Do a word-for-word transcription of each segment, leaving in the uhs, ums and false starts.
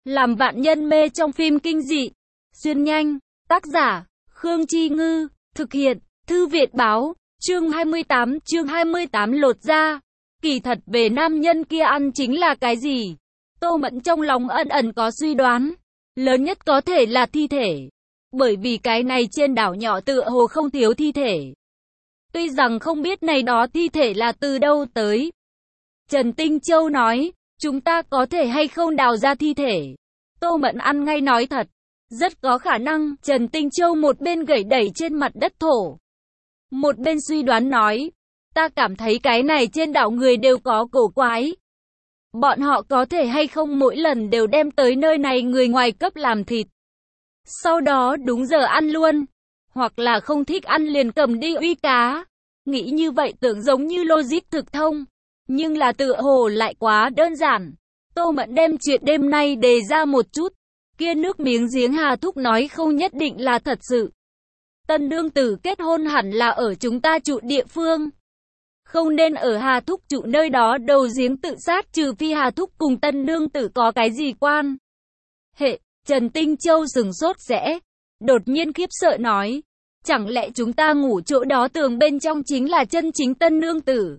Làm vạn nhân mê trong phim kinh dị. Xuyên nhanh. Tác giả, Khương Chi Ngư. Thực hiện, Thư Viện Báo. Chương hai mươi tám, chương hai mươi tám lột da. Kỳ thật về nam nhân kia ăn chính là cái gì? Tô Mẫn trong lòng ẩn ẩn có suy đoán. Lớn nhất có thể là thi thể. Bởi vì cái này trên đảo nhỏ tựa hồ không thiếu thi thể. Tuy rằng không biết này đó thi thể là từ đâu tới. Trần Tinh Châu nói, chúng ta có thể hay không đào ra thi thể? Tô Mẫn ăn ngay nói thật. Rất có khả năng. Trần Tinh Châu một bên gẩy đẩy trên mặt đất thổ. Một bên suy đoán nói, ta cảm thấy cái này trên đảo người đều có cổ quái. Bọn họ có thể hay không mỗi lần đều đem tới nơi này người ngoài cấp làm thịt. Sau đó đúng giờ ăn luôn. Hoặc là không thích ăn liền cầm đi uy cá. Nghĩ như vậy tưởng giống như logic thực thông. Nhưng là tựa hồ lại quá đơn giản. Tô Mẫn đem chuyện đêm nay đề ra một chút. Kia nước miếng giếng Hà Thúc nói không nhất định là thật sự. Tân đương tử kết hôn hẳn là ở chúng ta trụ địa phương. Không nên ở Hà Thúc trụ nơi đó đầu giếng tự sát, trừ phi Hà Thúc cùng tân đương tử có cái gì quan hệ. Trần Tinh Châu sừng sốt rẽ. Đột nhiên khiếp sợ nói. Chẳng lẽ chúng ta ngủ chỗ đó tường bên trong chính là chân chính tân nương tử?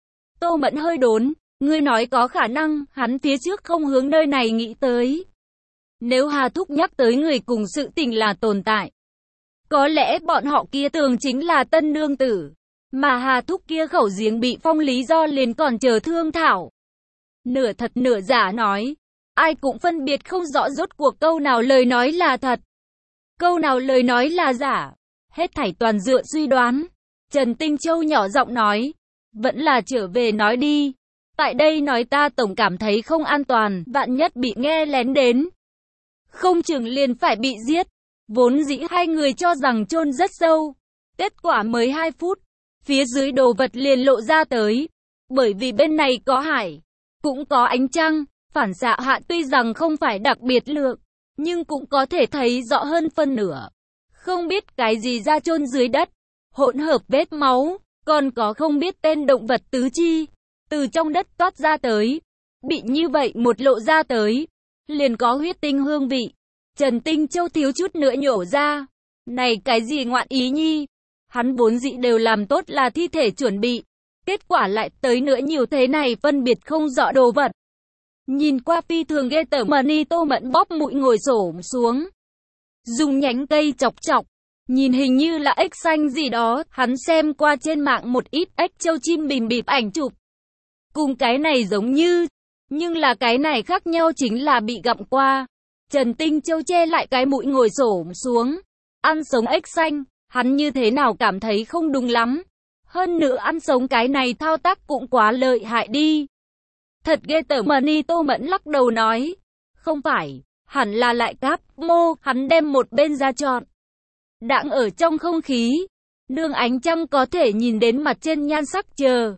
Tô Mẫn hơi đốn. Ngươi nói có khả năng, hắn phía trước không hướng nơi này nghĩ tới. Nếu Hà Thúc nhắc tới người cùng sự tình là tồn tại, có lẽ bọn họ kia tường chính là tân nương tử. Mà Hà Thúc kia khẩu giếng bị phong lý do liền còn chờ thương thảo. Nửa thật nửa giả nói. Ai cũng phân biệt không rõ rốt cuộc câu nào lời nói là thật, câu nào lời nói là giả. Hết thảy toàn dựa suy đoán. Trần Tinh Châu nhỏ giọng nói. Vẫn là trở về nói đi. Tại đây nói ta tổng cảm thấy không an toàn, vạn nhất bị nghe lén đến. Không chừng liền phải bị giết. Vốn dĩ hai người cho rằng chôn rất sâu. Kết quả mới hai phút. Phía dưới đồ vật liền lộ ra tới. Bởi vì bên này có hải, cũng có ánh trăng. Phản xạ hạ tuy rằng không phải đặc biệt lượng, nhưng cũng có thể thấy rõ hơn phân nửa. Không biết cái gì ra chôn dưới đất. Hỗn hợp vết máu. Còn có không biết tên động vật tứ chi. Từ trong đất toát ra tới. Bị như vậy một lộ ra tới. Liền có huyết tinh hương vị. Trần Tinh Châu thiếu chút nữa nhổ ra. Này cái gì ngoạn ý nhi. Hắn vốn dĩ đều làm tốt là thi thể chuẩn bị. Kết quả lại tới nữa nhiều thế này phân biệt không rõ đồ vật. Nhìn qua phi thường ghê tởm mà ni. Tô Mẫn bóp mũi ngồi xổm xuống. Dùng nhánh cây chọc chọc. Nhìn hình như là ếch xanh gì đó. Hắn xem qua trên mạng một ít ếch châu chim bìm bịp ảnh chụp. Cùng cái này giống như. Nhưng là cái này khác nhau chính là bị gặm qua. Trần Tinh Châu che lại cái mũi ngồi xổm xuống. Ăn sống ếch xanh. Hắn như thế nào cảm thấy không đúng lắm. Hơn nữa ăn sống cái này thao tác cũng quá lợi hại đi. Thật ghê tởm mà ni. Tô Mẫn lắc đầu nói. Không phải. Hẳn là lại cáp mô. Hắn đem một bên ra chọn. Đãng ở trong không khí. Nương ánh trăng có thể nhìn đến mặt trên nhan sắc chờ.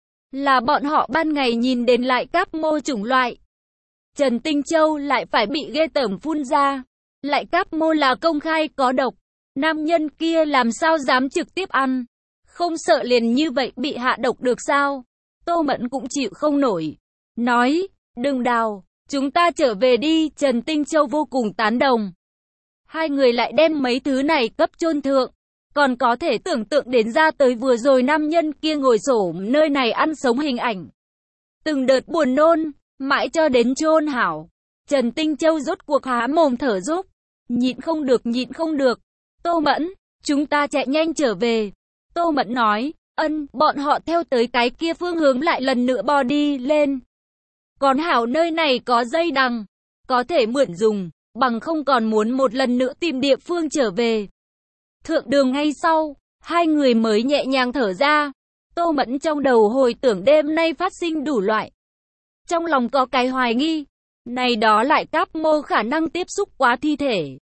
Là bọn họ ban ngày nhìn đến lại cáp mô chủng loại. Trần Tinh Châu lại phải bị ghê tởm phun ra. Lại cáp mô là công khai có độc. Nam nhân kia làm sao dám trực tiếp ăn. Không sợ liền như vậy bị hạ độc được sao? Tô Mẫn cũng chịu không nổi. Nói, đừng đào, chúng ta trở về đi. Trần Tinh Châu vô cùng tán đồng. Hai người lại đem mấy thứ này cấp chôn thượng. Còn có thể tưởng tượng đến ra tới vừa rồi nam nhân kia ngồi xổm nơi này ăn sống hình ảnh. Từng đợt buồn nôn, mãi cho đến chôn hảo. Trần Tinh Châu rốt cuộc há mồm thở dốc. Nhịn không được nhịn không được. Tô Mẫn, chúng ta chạy nhanh trở về. Tô Mẫn nói, ân, bọn họ theo tới cái kia phương hướng lại lần nữa bò đi lên. Còn hảo nơi này có dây đằng, có thể mượn dùng, bằng không còn muốn một lần nữa tìm địa phương trở về. Thượng đường ngay sau, hai người mới nhẹ nhàng thở ra. Tô Mẫn trong đầu hồi tưởng đêm nay phát sinh đủ loại. Trong lòng có cái hoài nghi, này đó lại cáp mô khả năng tiếp xúc quá thi thể.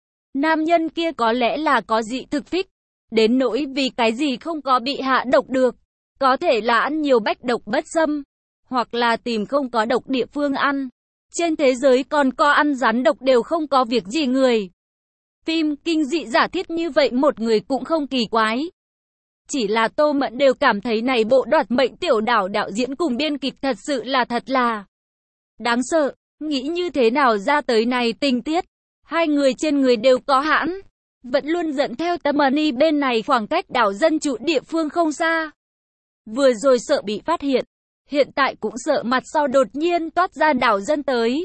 Nam nhân kia có lẽ là có dị thực phích, đến nỗi vì cái gì không có bị hạ độc được. Có thể là ăn nhiều bách độc bất xâm, hoặc là tìm không có độc địa phương ăn. Trên thế giới còn có ăn rắn độc đều không có việc gì người. Phim kinh dị giả thiết như vậy một người cũng không kỳ quái. Chỉ là Tô Mẫn đều cảm thấy này bộ đoạt mệnh tiểu đảo đạo diễn cùng biên kịch thật sự là thật là đáng sợ. nghĩ như thế nào ra tới này tình tiết. Hai người trên người đều có hãn, vẫn luôn dẫn theo Tammany bên này khoảng cách đảo dân trụ địa phương không xa. Vừa rồi sợ bị phát hiện, hiện tại cũng sợ mặt sau đột nhiên toát ra đảo dân tới.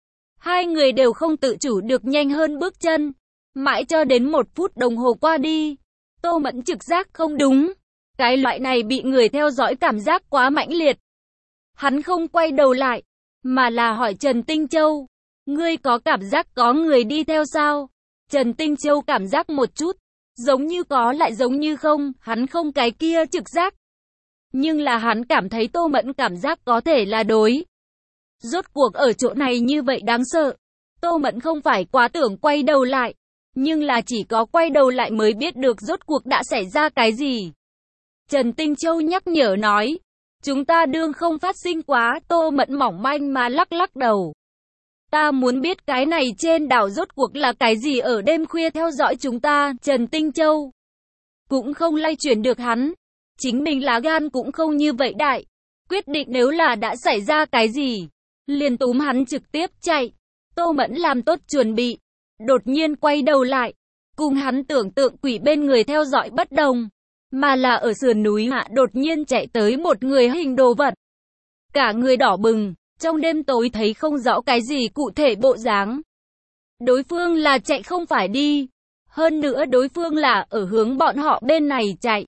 Hai người đều không tự chủ được nhanh hơn bước chân, mãi cho đến một phút đồng hồ qua đi. Tô Mẫn trực giác không đúng, cái loại này bị người theo dõi cảm giác quá mãnh liệt. Hắn không quay đầu lại, mà là hỏi Trần Tinh Châu, ngươi có cảm giác có người đi theo sao? Trần Tinh Châu cảm giác một chút, giống như có lại giống như không, hắn không cái kia trực giác. Nhưng là hắn cảm thấy Tô Mẫn cảm giác có thể là đối. Rốt cuộc ở chỗ này như vậy đáng sợ. Tô Mẫn không phải quá tưởng quay đầu lại, nhưng là chỉ có quay đầu lại mới biết được rốt cuộc đã xảy ra cái gì. Trần Tinh Châu nhắc nhở nói, chúng ta đương không phát sinh quá. Tô Mẫn mỏng manh mà lắc lắc đầu. Ta muốn biết cái này trên đảo rốt cuộc là cái gì ở đêm khuya theo dõi chúng ta. Trần Tinh Châu cũng không lay chuyển được hắn, chính mình lá gan cũng không như vậy đại, quyết định nếu là đã xảy ra cái gì, liền túm hắn trực tiếp chạy. Tô Mẫn làm tốt chuẩn bị, đột nhiên quay đầu lại, cùng hắn tưởng tượng quỷ bên người theo dõi bất đồng, mà là ở sườn núi hạ đột nhiên chạy tới một người hình đồ vật. Cả người đỏ bừng, trong đêm tối thấy không rõ cái gì cụ thể bộ dáng. Đối phương là chạy không phải đi, hơn nữa đối phương là ở hướng bọn họ bên này chạy.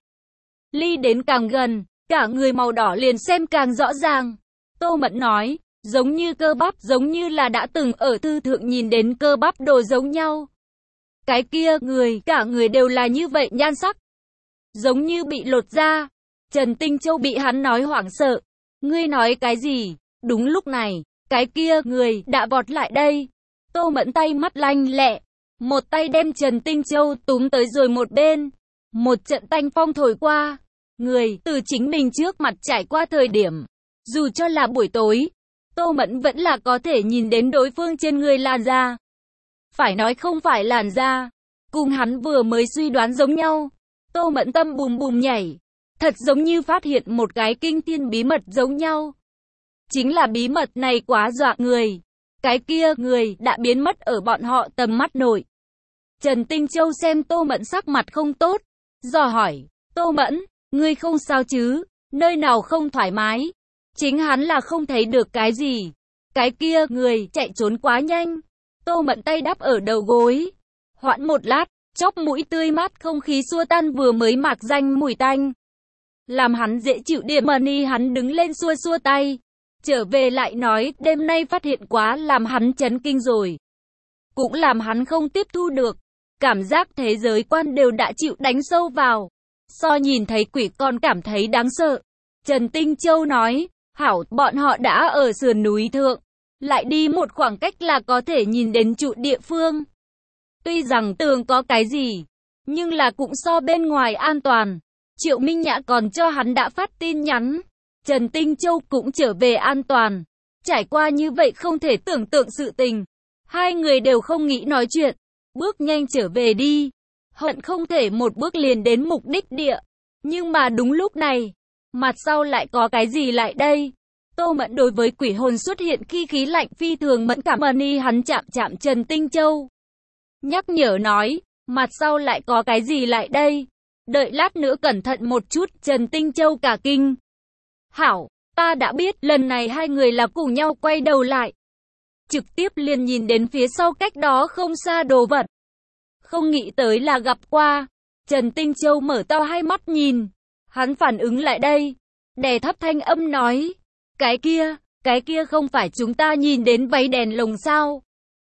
Ly đến càng gần, cả người màu đỏ liền xem càng rõ ràng. Tô Mẫn nói, giống như cơ bắp, giống như là đã từng ở thư thượng nhìn đến cơ bắp đồ giống nhau. Cái kia người, cả người đều là như vậy nhan sắc, giống như bị lột da. Trần Tinh Châu bị hắn nói hoảng sợ. Ngươi nói cái gì? Đúng lúc này, cái kia người đã vọt lại đây. Tô Mẫn tay mắt lanh lẹ, một tay đem Trần Tinh Châu túm tới rồi một bên. Một trận tanh phong thổi qua, người từ chính mình trước mặt trải qua thời điểm, dù cho là buổi tối, Tô Mẫn vẫn là có thể nhìn đến đối phương trên người làn da. Phải nói không phải làn da, cùng hắn vừa mới suy đoán giống nhau. Tô Mẫn tâm bùm bùm nhảy, thật giống như phát hiện một cái kinh thiên bí mật giống nhau. Chính là bí mật này quá dọa người, cái kia người đã biến mất ở bọn họ tầm mắt nội. Trần Tinh Châu xem Tô Mẫn sắc mặt không tốt, dò hỏi, Tô Mẫn, ngươi không sao chứ, nơi nào không thoải mái? Chính hắn là không thấy được cái gì, cái kia người chạy trốn quá nhanh. Tô Mẫn tay đắp ở đầu gối, hoãn một lát, chóp mũi tươi mát không khí xua tan vừa mới mạc danh mùi tanh. Làm hắn dễ chịu điểm mani hắn đứng lên xua xua tay, trở về lại nói đêm nay phát hiện quá làm hắn chấn kinh rồi. Cũng làm hắn không tiếp thu được, cảm giác thế giới quan đều đã chịu đánh sâu vào. So nhìn thấy quỷ còn cảm thấy đáng sợ. Trần Tinh Châu nói, hảo, bọn họ đã ở sườn núi thượng, lại đi một khoảng cách là có thể nhìn đến trụ địa phương. Tuy rằng tường có cái gì, nhưng là cũng so bên ngoài an toàn. Triệu Minh Nhã còn cho hắn đã phát tin nhắn. Trần Tinh Châu cũng trở về an toàn. Trải qua như vậy không thể tưởng tượng sự tình. Hai người đều không nghĩ nói chuyện, bước nhanh trở về đi. Hận không thể một bước liền đến mục đích địa. Nhưng mà đúng lúc này, mặt sau lại có cái gì lại đây? Tô Mẫn đối với quỷ hồn xuất hiện khi khí lạnh phi thường mẫn cảm ơn y hắn chạm chạm Trần Tinh Châu. Nhắc nhở nói, mặt sau lại có cái gì lại đây? Đợi lát nữa cẩn thận một chút. Trần Tinh Châu cả kinh. Hảo, ta đã biết. Lần này hai người là cùng nhau quay đầu lại, trực tiếp liền nhìn đến phía sau cách đó không xa đồ vật. Không nghĩ tới là gặp qua. Trần Tinh Châu mở to hai mắt nhìn. Hắn phản ứng lại đây, đè thấp thanh âm nói, cái kia, cái kia không phải chúng ta nhìn đến váy đèn lồng sao?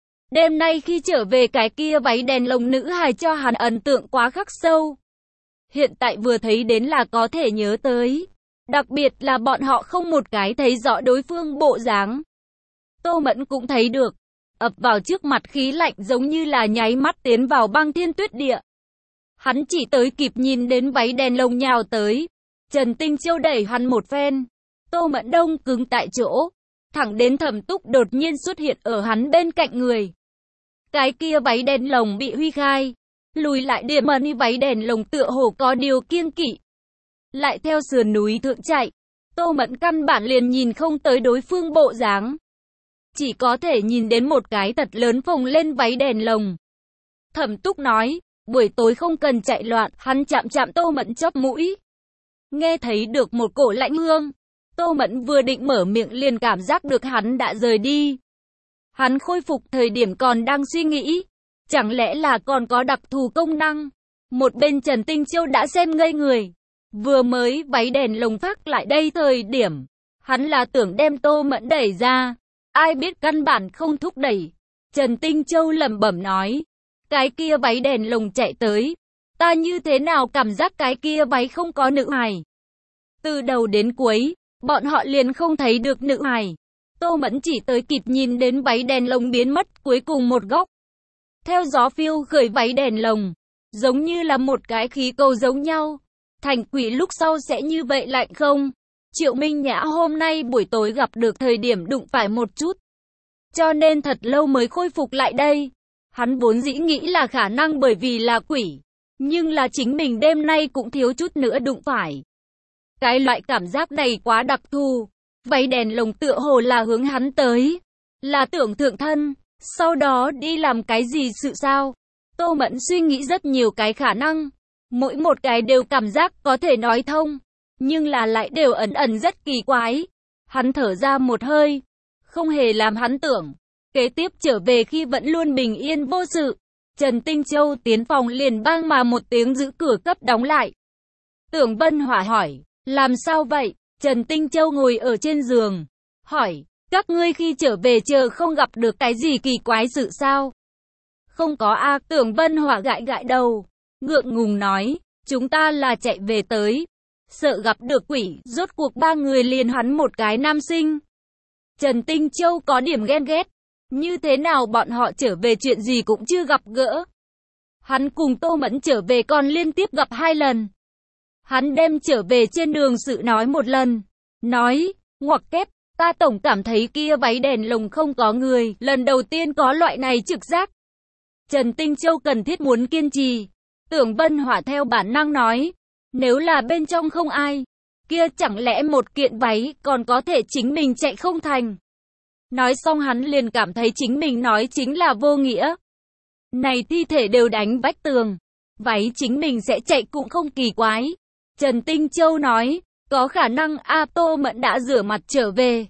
Đêm nay khi trở về cái kia váy đèn lồng nữ hài cho hắn ấn tượng quá khắc sâu. Hiện tại vừa thấy đến là có thể nhớ tới. Đặc biệt là bọn họ không một cái thấy rõ đối phương bộ dáng. Tô Mẫn cũng thấy được, ập vào trước mặt khí lạnh giống như là nháy mắt tiến vào băng thiên tuyết địa. Hắn chỉ tới kịp nhìn đến váy đèn lồng nhào tới. Trần Tinh Châu đẩy hắn một phen. Tô Mẫn đông cứng tại chỗ, thẳng đến Thẩm Túc đột nhiên xuất hiện ở hắn bên cạnh người. Cái kia váy đèn lồng bị huy khai, lùi lại điểm mani váy đèn lồng tựa hồ có điều kiêng kỵ. Lại theo sườn núi thượng chạy, Tô Mẫn căn bản liền nhìn không tới đối phương bộ dáng. chỉ có thể nhìn đến một cái thật lớn phồng lên váy đèn lồng. Thẩm Túc nói, buổi tối không cần chạy loạn, hắn chạm chạm Tô Mẫn chóp mũi. Nghe thấy được một cổ lạnh hương, Tô Mẫn vừa định mở miệng liền cảm giác được hắn đã rời đi. Hắn khôi phục thời điểm còn đang suy nghĩ, chẳng lẽ là còn có đặc thù công năng. Một bên Trần Tinh Chiêu đã xem ngây người, vừa mới váy đèn lồng phát lại đây thời điểm, hắn là tưởng đem Tô Mẫn đẩy ra, ai biết căn bản không thúc đẩy. Trần Tinh Châu lẩm bẩm nói, cái kia váy đèn lồng chạy tới, ta như thế nào cảm giác cái kia váy không có nữ hài. Từ đầu đến cuối, bọn họ liền không thấy được nữ hài. Tô Mẫn chỉ tới kịp nhìn đến váy đèn lồng biến mất cuối cùng một góc. Theo gió phiêu khởi váy đèn lồng, giống như là một cái khí cầu giống nhau. Thành quỷ lúc sau sẽ như vậy lạnh không? Triệu Minh Nhã hôm nay buổi tối gặp được thời điểm đụng phải một chút, cho nên thật lâu mới khôi phục lại đây. Hắn vốn dĩ nghĩ là khả năng bởi vì là quỷ, nhưng là chính mình đêm nay cũng thiếu chút nữa đụng phải. Cái loại cảm giác này quá đặc thù. Váy đèn lồng tựa hồ là hướng hắn tới, là tưởng thượng thân, sau đó đi làm cái gì sự sao? Tô Mẫn suy nghĩ rất nhiều cái khả năng, mỗi một cái đều cảm giác có thể nói thông, nhưng là lại đều ẩn ẩn rất kỳ quái. Hắn thở ra một hơi, không hề làm hắn tưởng. Kế tiếp trở về khi vẫn luôn bình yên vô sự, Trần Tinh Châu tiến phòng liền bang mà một tiếng giữ cửa cấp đóng lại. Tưởng Vân Hỏa hỏi, làm sao vậy? Trần Tinh Châu ngồi ở trên giường, hỏi, các ngươi khi trở về chờ không gặp được cái gì kỳ quái sự sao? Không có a. Tưởng Vân Hỏa gãi gãi đầu, ngượng ngùng nói, chúng ta là chạy về tới, sợ gặp được quỷ, rốt cuộc ba người liền hắn một cái nam sinh. Trần Tinh Châu có điểm ghen ghét, như thế nào bọn họ trở về chuyện gì cũng chưa gặp gỡ. Hắn cùng Tô Mẫn trở về còn liên tiếp gặp hai lần. Hắn đem trở về trên đường sự nói một lần, nói, ngoặc kép, ta tổng cảm thấy kia váy đèn lồng không có người, lần đầu tiên có loại này trực giác. Trần Tinh Châu cần thiết muốn kiên trì. Tưởng Vân Hỏa theo bản năng nói, nếu là bên trong không ai, kia chẳng lẽ một kiện váy còn có thể chính mình chạy không thành. Nói xong hắn liền cảm thấy chính mình nói chính là vô nghĩa. Này thi thể đều đánh vách tường, váy chính mình sẽ chạy cũng không kỳ quái. Trần Tinh Châu nói, có khả năng A. Tô Mẫn đã rửa mặt trở về,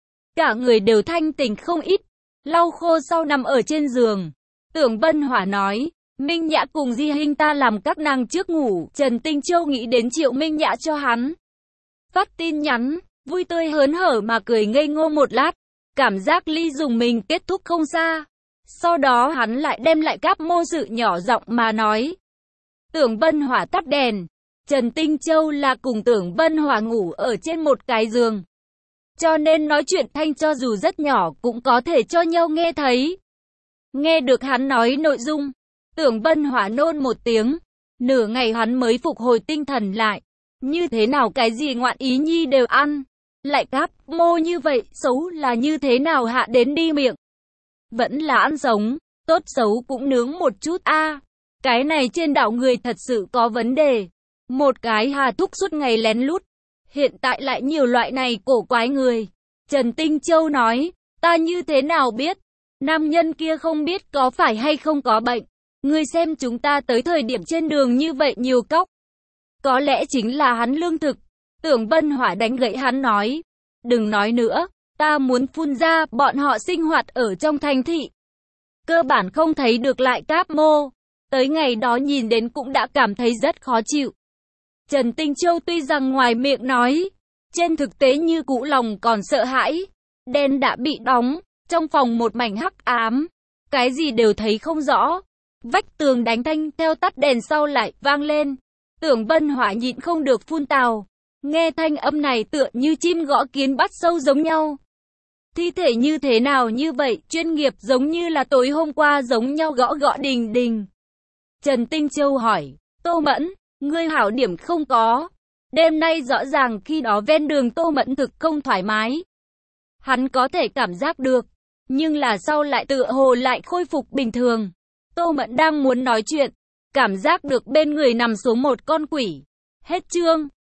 cả người đều thanh tỉnh không ít, lau khô sau nằm ở trên giường. Tưởng Vân Hỏa nói, Minh Nhã cùng Di Hinh ta làm các nàng trước ngủ. Trần Tinh Châu nghĩ đến Triệu Minh Nhã cho hắn phát tin nhắn, vui tươi hớn hở mà cười ngây ngô một lát, cảm giác ly dùng mình kết thúc không xa. Sau đó hắn lại đem lại cáp mô sự nhỏ giọng mà nói. Tưởng Vân Hỏa tắt đèn. Trần Tinh Châu là cùng Tưởng Vân Hỏa ngủ ở trên một cái giường, cho nên nói chuyện thanh cho dù rất nhỏ cũng có thể cho nhau nghe thấy. Nghe được hắn nói nội dung, Tưởng Vân Hỏa nôn một tiếng, nửa ngày hắn mới phục hồi tinh thần lại. Như thế nào cái gì ngoạn ý nhi đều ăn, lại cáp mô như vậy, xấu là như thế nào hạ đến đi miệng. Vẫn là ăn sống, tốt xấu cũng nướng một chút a. À, cái này trên đảo người thật sự có vấn đề. Một cái Hà Thúc suốt ngày lén lút, hiện tại lại nhiều loại này cổ quái người. Trần Tinh Châu nói, ta như thế nào biết, nam nhân kia không biết có phải hay không có bệnh. Ngươi xem chúng ta tới thời điểm trên đường như vậy nhiều cóc, có lẽ chính là hắn lương thực. Tưởng Vân Hỏa đánh gậy hắn nói, đừng nói nữa, ta muốn phun ra. Bọn họ sinh hoạt ở trong thành thị, cơ bản không thấy được lại cáp mô, tới ngày đó nhìn đến cũng đã cảm thấy rất khó chịu. Trần Tinh Châu tuy rằng ngoài miệng nói, trên thực tế như cũ lòng còn sợ hãi. Đèn đã bị đóng, trong phòng một mảnh hắc ám, cái gì đều thấy không rõ. Vách tường đánh thanh theo tắt đèn sau lại vang lên. Tưởng Vân Hỏa nhịn không được phun tào. Nghe thanh âm này tựa như chim gõ kiến bắt sâu giống nhau. Thi thể như thế nào như vậy, chuyên nghiệp giống như là tối hôm qua giống nhau gõ gõ đình đình. Trần Tinh Châu hỏi, Tô Mẫn, ngươi hảo điểm không có. Đêm nay rõ ràng khi đó ven đường Tô Mẫn thực không thoải mái. Hắn có thể cảm giác được, nhưng là sau lại tựa hồ lại khôi phục bình thường. Tô Mẫn đang muốn nói chuyện, cảm giác được bên người nằm xuống một con quỷ. Hết chương.